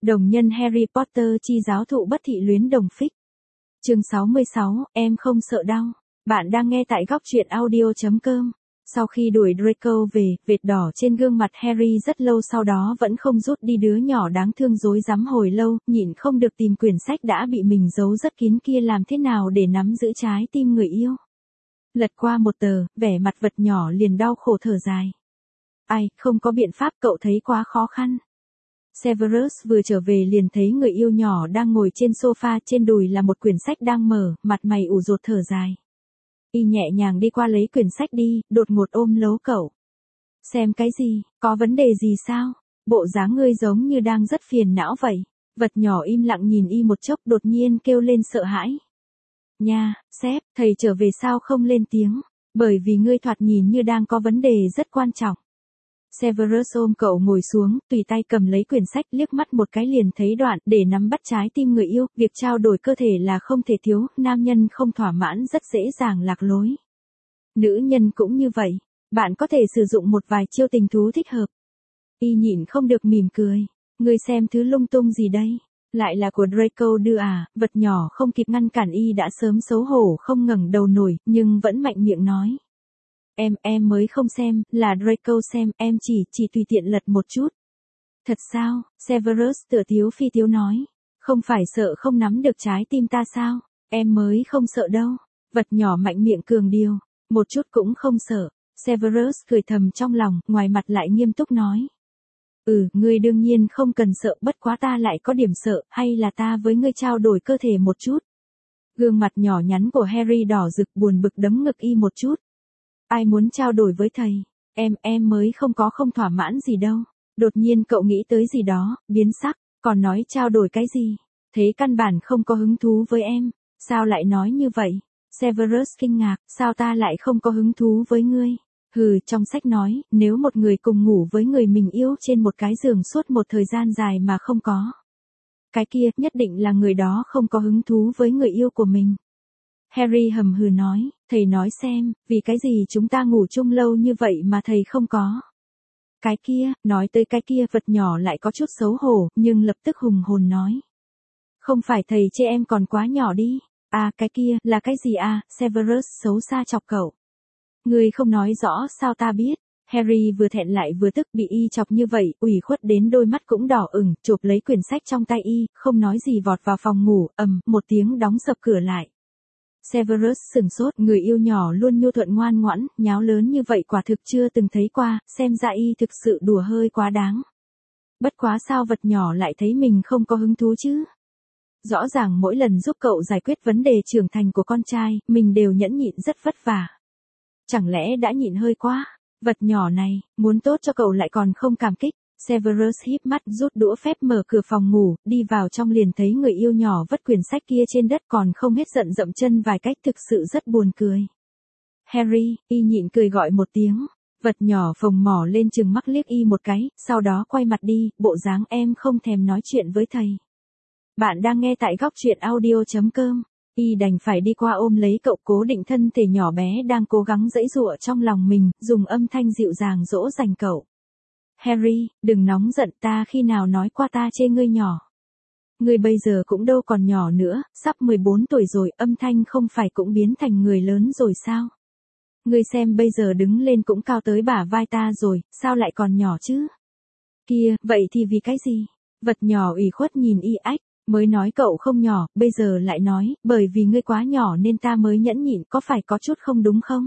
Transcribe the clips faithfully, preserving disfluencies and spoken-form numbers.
Đồng nhân Harry Potter chi giáo thụ bất thị luyến đồng phích. Chương sáu mươi sáu, em không sợ đau. Bạn đang nghe tại góc truyện audio chấm com. Sau khi đuổi Draco về, vệt đỏ trên gương mặt Harry rất lâu sau đó vẫn không rút đi, đứa nhỏ đáng thương rối rắm hồi lâu, nhịn không được tìm quyển sách đã bị mình giấu rất kín kia làm thế nào để nắm giữ trái tim người yêu. Lật qua một tờ, vẻ mặt vật nhỏ liền đau khổ thở dài. Ai, không có biện pháp, cậu thấy quá khó khăn. Severus vừa trở về liền thấy người yêu nhỏ đang ngồi trên sofa, trên đùi là một quyển sách đang mở, mặt mày ủ rột thở dài. Y nhẹ nhàng đi qua lấy quyển sách đi, đột ngột ôm lấy cậu. Xem cái gì, có vấn đề gì sao? Bộ dáng ngươi giống như đang rất phiền não vậy. Vật nhỏ im lặng nhìn Y một chốc, đột nhiên kêu lên sợ hãi. Nha, sếp, thầy trở về sao không lên tiếng? Bởi vì ngươi thoạt nhìn như đang có vấn đề rất quan trọng. Severus ôm cậu ngồi xuống, tùy tay cầm lấy quyển sách, liếc mắt một cái liền thấy đoạn, để nắm bắt trái tim người yêu, việc trao đổi cơ thể là không thể thiếu, nam nhân không thỏa mãn rất dễ dàng lạc lối. Nữ nhân cũng như vậy, bạn có thể sử dụng một vài chiêu tình thú thích hợp. Y nhịn không được mỉm cười, ngươi xem thứ lung tung gì đây? Lại là của Draco đưa à? Vật nhỏ không kịp ngăn cản Y đã sớm xấu hổ không ngẩng đầu nổi, nhưng vẫn mạnh miệng nói. Em, em mới không xem, là Draco xem, em chỉ, chỉ tùy tiện lật một chút. Thật sao? Severus tựa thiếu phi thiếu nói. Không phải sợ không nắm được trái tim ta sao? Em mới không sợ đâu. Vật nhỏ mạnh miệng cường điêu. Một chút cũng không sợ. Severus cười thầm trong lòng, ngoài mặt lại nghiêm túc nói. Ừ, ngươi đương nhiên không cần sợ, bất quá ta lại có điểm sợ, hay là ta với ngươi trao đổi cơ thể một chút. Gương mặt nhỏ nhắn của Harry đỏ rực, buồn bực đấm ngực Y một chút. Ai muốn trao đổi với thầy? Em, em mới không có không thỏa mãn gì đâu. Đột nhiên cậu nghĩ tới gì đó, biến sắc, còn nói trao đổi cái gì? Thế căn bản không có hứng thú với em. Sao lại nói như vậy? Severus kinh ngạc, sao ta lại không có hứng thú với ngươi? Hừ, trong sách nói, nếu một người cùng ngủ với người mình yêu trên một cái giường suốt một thời gian dài mà không có. Cái kia, nhất định là người đó không có hứng thú với người yêu của mình. Harry hầm hừ nói, thầy nói xem, vì cái gì chúng ta ngủ chung lâu như vậy mà thầy không có. Cái kia, nói tới cái kia, vật nhỏ lại có chút xấu hổ, nhưng lập tức hùng hồn nói. Không phải thầy chê em còn quá nhỏ đi. À, cái kia, là cái gì à? Severus xấu xa chọc cậu. Ngươi không nói rõ sao ta biết. Harry vừa thẹn lại vừa tức, bị Y chọc như vậy, ủy khuất đến đôi mắt cũng đỏ ửng, chộp lấy quyển sách trong tay Y, không nói gì vọt vào phòng ngủ, ầm, một tiếng đóng sập cửa lại. Severus sửng sốt, người yêu nhỏ luôn nhu thuận ngoan ngoãn, nháo lớn như vậy quả thực chưa từng thấy qua, xem ra Y thực sự đùa hơi quá đáng. Bất quá sao vật nhỏ lại thấy mình không có hứng thú chứ? Rõ ràng mỗi lần giúp cậu giải quyết vấn đề trưởng thành của con trai, mình đều nhẫn nhịn rất vất vả. Chẳng lẽ đã nhịn hơi quá? Vật nhỏ này, muốn tốt cho cậu lại còn không cảm kích. Severus híp mắt rút đũa phép mở cửa phòng ngủ, đi vào trong liền thấy người yêu nhỏ vất quyển sách kia trên đất còn không hết giận dậm chân vài cách, thực sự rất buồn cười. Harry, Y nhịn cười gọi một tiếng. Vật nhỏ phồng mỏ lên chừng mắt liếc Y một cái, sau đó quay mặt đi, bộ dáng em không thèm nói chuyện với thầy. Bạn đang nghe tại góc truyện audio chấm com. Y đành phải đi qua ôm lấy cậu, cố định thân thể nhỏ bé đang cố gắng giãy giụa trong lòng mình, dùng âm thanh dịu dàng dỗ dành cậu. Harry, đừng nóng giận, ta khi nào nói qua ta chê ngươi nhỏ. Ngươi bây giờ cũng đâu còn nhỏ nữa, sắp mười bốn tuổi rồi, âm thanh không phải cũng biến thành người lớn rồi sao? Ngươi xem bây giờ đứng lên cũng cao tới bả vai ta rồi, sao lại còn nhỏ chứ? Kia, vậy thì vì cái gì? Vật nhỏ ủy khuất nhìn Y ách, mới nói cậu không nhỏ, bây giờ lại nói, bởi vì ngươi quá nhỏ nên ta mới nhẫn nhịn, có phải có chút không đúng không?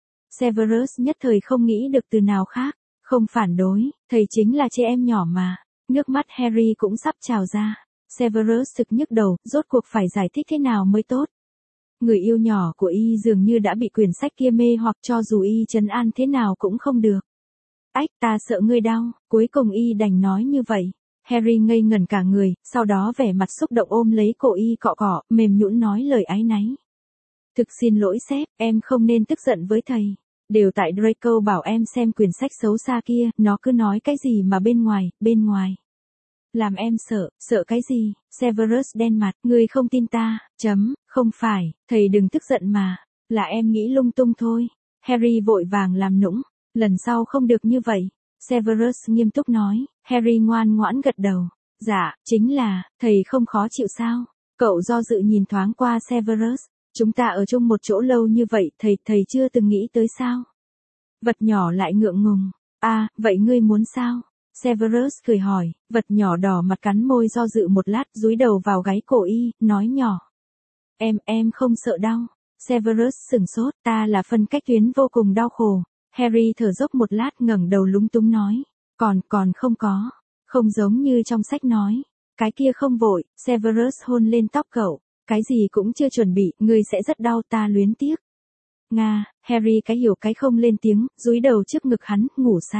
Severus nhất thời không nghĩ được từ nào khác. Không phản đối, thầy chính là chị em nhỏ mà. Nước mắt Harry cũng sắp trào ra. Severus thực nhức đầu, rốt cuộc phải giải thích thế nào mới tốt. Người yêu nhỏ của Y dường như đã bị quyển sách kia mê hoặc, cho dù Y trấn an thế nào cũng không được. Ách, ta sợ ngươi đau, cuối cùng Y đành nói như vậy. Harry ngây ngẩn cả người, sau đó vẻ mặt xúc động ôm lấy cổ Y cọ cọ, mềm nhũn nói lời áy náy. Thực xin lỗi sếp, em không nên tức giận với thầy. Đều tại Draco bảo em xem quyển sách xấu xa kia, nó cứ nói cái gì mà bên ngoài, bên ngoài. Làm em sợ, sợ cái gì? Severus đen mặt, ngươi không tin ta, chấm, không phải, thầy đừng tức giận mà, là em nghĩ lung tung thôi. Harry vội vàng làm nũng, lần sau không được như vậy. Severus nghiêm túc nói, Harry ngoan ngoãn gật đầu. Dạ, chính là, thầy không khó chịu sao? Cậu do dự nhìn thoáng qua Severus. Chúng ta ở chung một chỗ lâu như vậy, thầy, thầy chưa từng nghĩ tới sao? Vật nhỏ lại ngượng ngùng. À, vậy ngươi muốn sao? Severus cười hỏi, vật nhỏ đỏ mặt cắn môi do dự một lát, dúi đầu vào gáy cổ y, nói nhỏ. Em, em không sợ đau. Severus sửng sốt, ta là phân cách tuyến vô cùng đau khổ. Harry thở dốc một lát ngẩng đầu lúng túng nói. Còn, còn không có. Không giống như trong sách nói. Cái kia không vội, Severus hôn lên tóc cậu. Cái gì cũng chưa chuẩn bị, ngươi sẽ rất đau, ta luyến tiếc. Nga, Harry cái hiểu cái không lên tiếng, dúi đầu trước ngực hắn, ngủ say.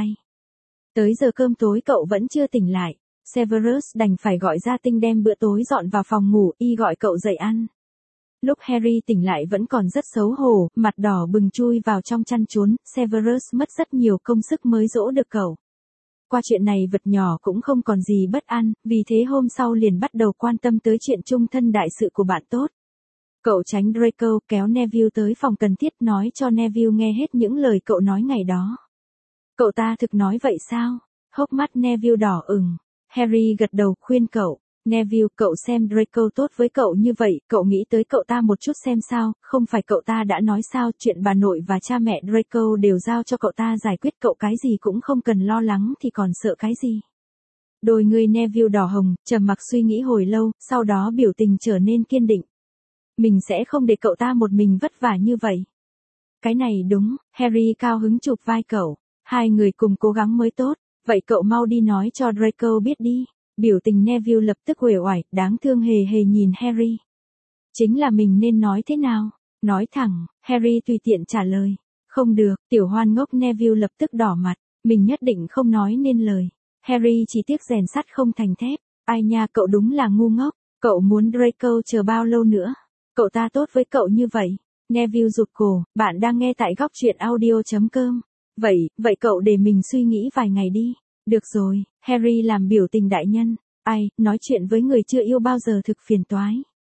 Tới giờ cơm tối cậu vẫn chưa tỉnh lại. Severus đành phải gọi gia tinh đem bữa tối dọn vào phòng ngủ, y gọi cậu dậy ăn. Lúc Harry tỉnh lại vẫn còn rất xấu hổ, mặt đỏ bừng chui vào trong chăn trốn, Severus mất rất nhiều công sức mới dỗ được cậu. Qua chuyện này vật nhỏ cũng không còn gì bất an, vì thế hôm sau liền bắt đầu quan tâm tới chuyện chung thân đại sự của bạn tốt. Cậu tránh Draco kéo Neville tới phòng cần thiết nói cho Neville nghe hết những lời cậu nói ngày đó. Cậu ta thực nói vậy sao? Hốc mắt Neville đỏ ửng. Harry gật đầu khuyên cậu. Neville, cậu xem Draco tốt với cậu như vậy, cậu nghĩ tới cậu ta một chút xem sao, không phải cậu ta đã nói sao, chuyện bà nội và cha mẹ Draco đều giao cho cậu ta giải quyết, cậu cái gì cũng không cần lo lắng thì còn sợ cái gì. Đôi người Neville đỏ hồng, trầm mặc suy nghĩ hồi lâu, sau đó biểu tình trở nên kiên định. Mình sẽ không để cậu ta một mình vất vả như vậy. Cái này đúng, Harry cao hứng chụp vai cậu. Hai người cùng cố gắng mới tốt, vậy cậu mau đi nói cho Draco biết đi. Biểu tình Neville lập tức uể oải, đáng thương hề hề nhìn Harry. Chính là mình nên nói thế nào? Nói thẳng, Harry tùy tiện trả lời. Không được, tiểu hoan ngốc Neville lập tức đỏ mặt, mình nhất định không nói nên lời. Harry chỉ tiếc rèn sắt không thành thép, ai nha cậu đúng là ngu ngốc, cậu muốn Draco chờ bao lâu nữa? Cậu ta tốt với cậu như vậy. Neville rụt cổ, bạn đang nghe tại góc truyện audio chấm com. Vậy, vậy cậu để mình suy nghĩ vài ngày đi. Được rồi, Harry làm biểu tình đại nhân. Ai, nói chuyện với người chưa yêu bao giờ thực phiền toái.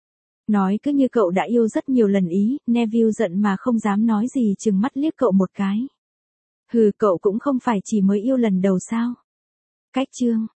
Nói cứ như cậu đã yêu rất nhiều lần ý, Neville giận mà không dám nói gì chừng mắt liếc cậu một cái. Hừ, cậu cũng không phải chỉ mới yêu lần đầu sao. Cách chương.